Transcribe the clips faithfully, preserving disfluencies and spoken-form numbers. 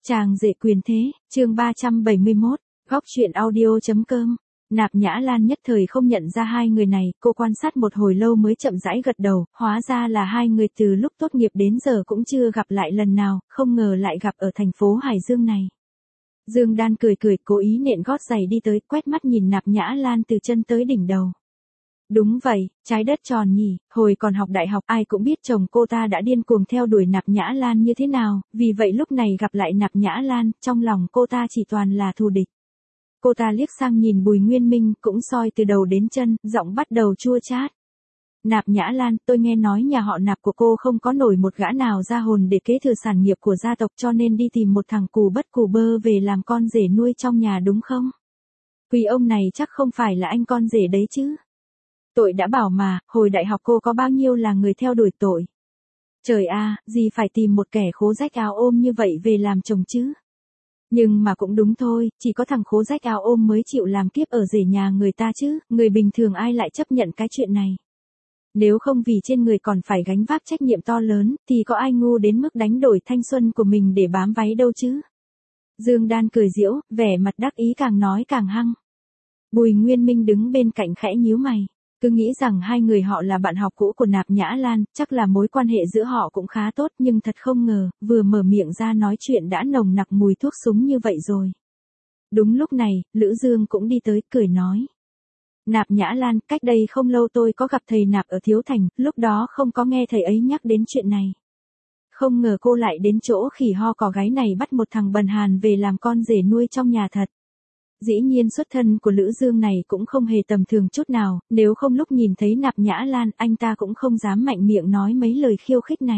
Chàng rể quyền thế, chương ba trăm bảy mươi mốt, góc truyện audio chấm com. Nạp Nhã Lan nhất thời không nhận ra hai người này, cô quan sát một hồi lâu mới chậm rãi gật đầu, hóa ra là hai người từ lúc tốt nghiệp đến giờ cũng chưa gặp lại lần nào, không ngờ lại gặp ở thành phố Hải Dương này. Dương Đan cười cười, cố ý nện gót giày đi tới, quét mắt nhìn Nạp Nhã Lan từ chân tới đỉnh đầu. Đúng vậy, trái đất tròn nhỉ, hồi còn học đại học ai cũng biết chồng cô ta đã điên cuồng theo đuổi Nạp Nhã Lan như thế nào, vì vậy lúc này gặp lại Nạp Nhã Lan, trong lòng cô ta chỉ toàn là thù địch. Cô ta liếc sang nhìn Bùi Nguyên Minh, cũng soi từ đầu đến chân, giọng bắt đầu chua chát. Nạp Nhã Lan, tôi nghe nói nhà họ Nạp của cô không có nổi một gã nào ra hồn để kế thừa sản nghiệp của gia tộc, cho nên đi tìm một thằng cù bất cù bơ về làm con rể nuôi trong nhà đúng không? Quý ông này chắc không phải là anh con rể đấy chứ? Tội đã bảo mà, hồi đại học cô có bao nhiêu là người theo đuổi tội. Trời a, gì phải tìm một kẻ khố rách áo ôm như vậy về làm chồng chứ? Nhưng mà cũng đúng thôi, chỉ có thằng khố rách áo ôm mới chịu làm kiếp ở rể nhà người ta chứ, người bình thường ai lại chấp nhận cái chuyện này. Nếu không vì trên người còn phải gánh vác trách nhiệm to lớn, thì có ai ngu đến mức đánh đổi thanh xuân của mình để bám váy đâu chứ? Dương Đan cười giễu, vẻ mặt đắc ý càng nói càng hăng. Bùi Nguyên Minh đứng bên cạnh khẽ nhíu mày. Cứ nghĩ rằng hai người họ là bạn học cũ của Nạp Nhã Lan, chắc là mối quan hệ giữa họ cũng khá tốt, nhưng thật không ngờ, vừa mở miệng ra nói chuyện đã nồng nặc mùi thuốc súng như vậy rồi. Đúng lúc này, Lữ Dương cũng đi tới, cười nói. Nạp Nhã Lan, cách đây không lâu tôi có gặp thầy Nạp ở Thiếu Thành, lúc đó không có nghe thầy ấy nhắc đến chuyện này. Không ngờ cô lại đến chỗ khỉ ho cò gáy này bắt một thằng bần hàn về làm con rể nuôi trong nhà thật. Dĩ nhiên xuất thân của Lữ Dương này cũng không hề tầm thường chút nào, nếu không lúc nhìn thấy Nạp Nhã Lan anh ta cũng không dám mạnh miệng nói mấy lời khiêu khích này.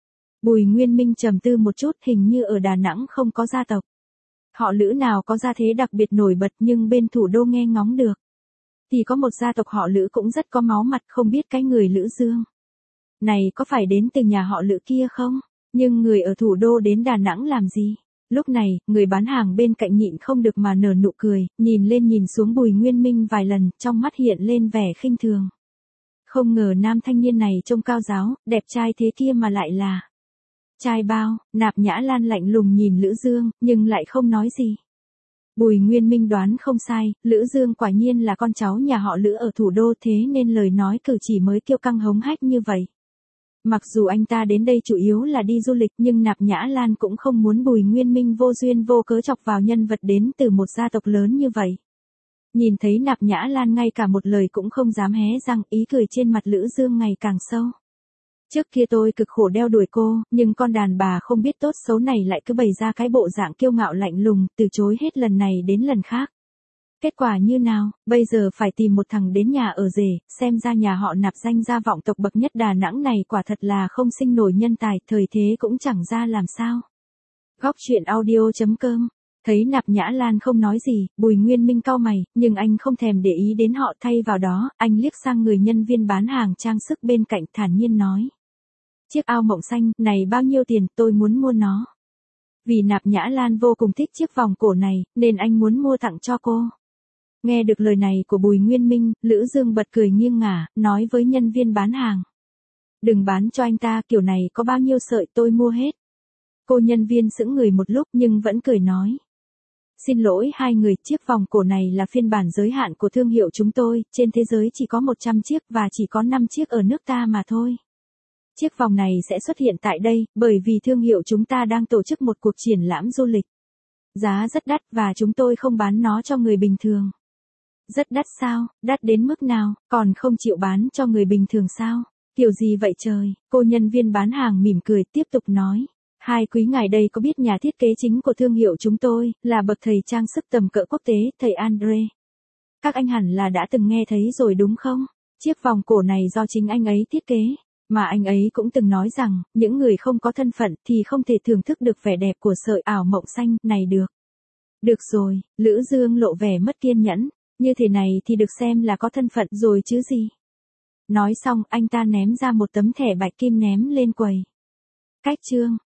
Bùi Nguyên Minh trầm tư một chút, hình như ở Đà Nẵng không có gia tộc. Họ Lữ nào có gia thế đặc biệt nổi bật nhưng bên thủ đô nghe ngóng được. Thì có một gia tộc họ Lữ cũng rất có máu mặt, không biết cái người Lữ Dương này có phải đến từ nhà họ Lữ kia không? Nhưng người ở thủ đô đến Đà Nẵng làm gì? Lúc này, người bán hàng bên cạnh nhịn không được mà nở nụ cười, nhìn lên nhìn xuống Bùi Nguyên Minh vài lần, trong mắt hiện lên vẻ khinh thường. Không ngờ nam thanh niên này trông cao giáo, đẹp trai thế kia mà lại là trai bao. Nạp Nhã Lan lạnh lùng nhìn Lữ Dương, nhưng lại không nói gì. Bùi Nguyên Minh đoán không sai, Lữ Dương quả nhiên là con cháu nhà họ Lữ ở thủ đô, thế nên lời nói cử chỉ mới kiêu căng hống hách như vậy. Mặc dù anh ta đến đây chủ yếu là đi du lịch, nhưng Nạp Nhã Lan cũng không muốn Bùi Nguyên Minh vô duyên vô cớ chọc vào nhân vật đến từ một gia tộc lớn như vậy. Nhìn thấy Nạp Nhã Lan ngay cả một lời cũng không dám hé răng, ý cười trên mặt Lữ Dương ngày càng sâu. Trước kia tôi cực khổ đeo đuổi cô, nhưng con đàn bà không biết tốt xấu này lại cứ bày ra cái bộ dạng kiêu ngạo lạnh lùng, từ chối hết lần này đến lần khác. Kết quả như nào, bây giờ phải tìm một thằng đến nhà ở rể, xem ra nhà họ Nạp danh gia vọng tộc bậc nhất Đà Nẵng này quả thật là không sinh nổi nhân tài, thời thế cũng chẳng ra làm sao. Góc truyện audio chấm com. Thấy Nạp Nhã Lan không nói gì, Bùi Nguyên Minh cau mày, nhưng anh không thèm để ý đến họ, thay vào đó, anh liếc sang người nhân viên bán hàng trang sức bên cạnh thản nhiên nói. Chiếc ao mộng xanh này bao nhiêu tiền, tôi muốn mua nó. Vì Nạp Nhã Lan vô cùng thích chiếc vòng cổ này, nên anh muốn mua tặng cho cô. Nghe được lời này của Bùi Nguyên Minh, Lữ Dương bật cười nghiêng ngả, nói với nhân viên bán hàng. Đừng bán cho anh ta, kiểu này có bao nhiêu sợi tôi mua hết. Cô nhân viên sững người một lúc nhưng vẫn cười nói. Xin lỗi hai người, chiếc vòng cổ này là phiên bản giới hạn của thương hiệu chúng tôi, trên thế giới chỉ có một trăm chiếc và chỉ có năm chiếc ở nước ta mà thôi. Chiếc vòng này sẽ xuất hiện tại đây, bởi vì thương hiệu chúng ta đang tổ chức một cuộc triển lãm du lịch. Giá rất đắt và chúng tôi không bán nó cho người bình thường. Rất đắt sao, đắt đến mức nào, còn không chịu bán cho người bình thường sao? Kiểu gì vậy trời? Cô nhân viên bán hàng mỉm cười tiếp tục nói. Hai quý ngài đây có biết nhà thiết kế chính của thương hiệu chúng tôi, là bậc thầy trang sức tầm cỡ quốc tế, thầy Andre. Các anh hẳn là đã từng nghe thấy rồi đúng không? Chiếc vòng cổ này do chính anh ấy thiết kế. Mà anh ấy cũng từng nói rằng, những người không có thân phận thì không thể thưởng thức được vẻ đẹp của sợi ảo mộng xanh này được. Được rồi, Lữ Dương lộ vẻ mất kiên nhẫn. Như thế này thì được xem là có thân phận rồi chứ gì. Nói xong anh ta ném ra một tấm thẻ bạch kim ném lên quầy. Cách chương.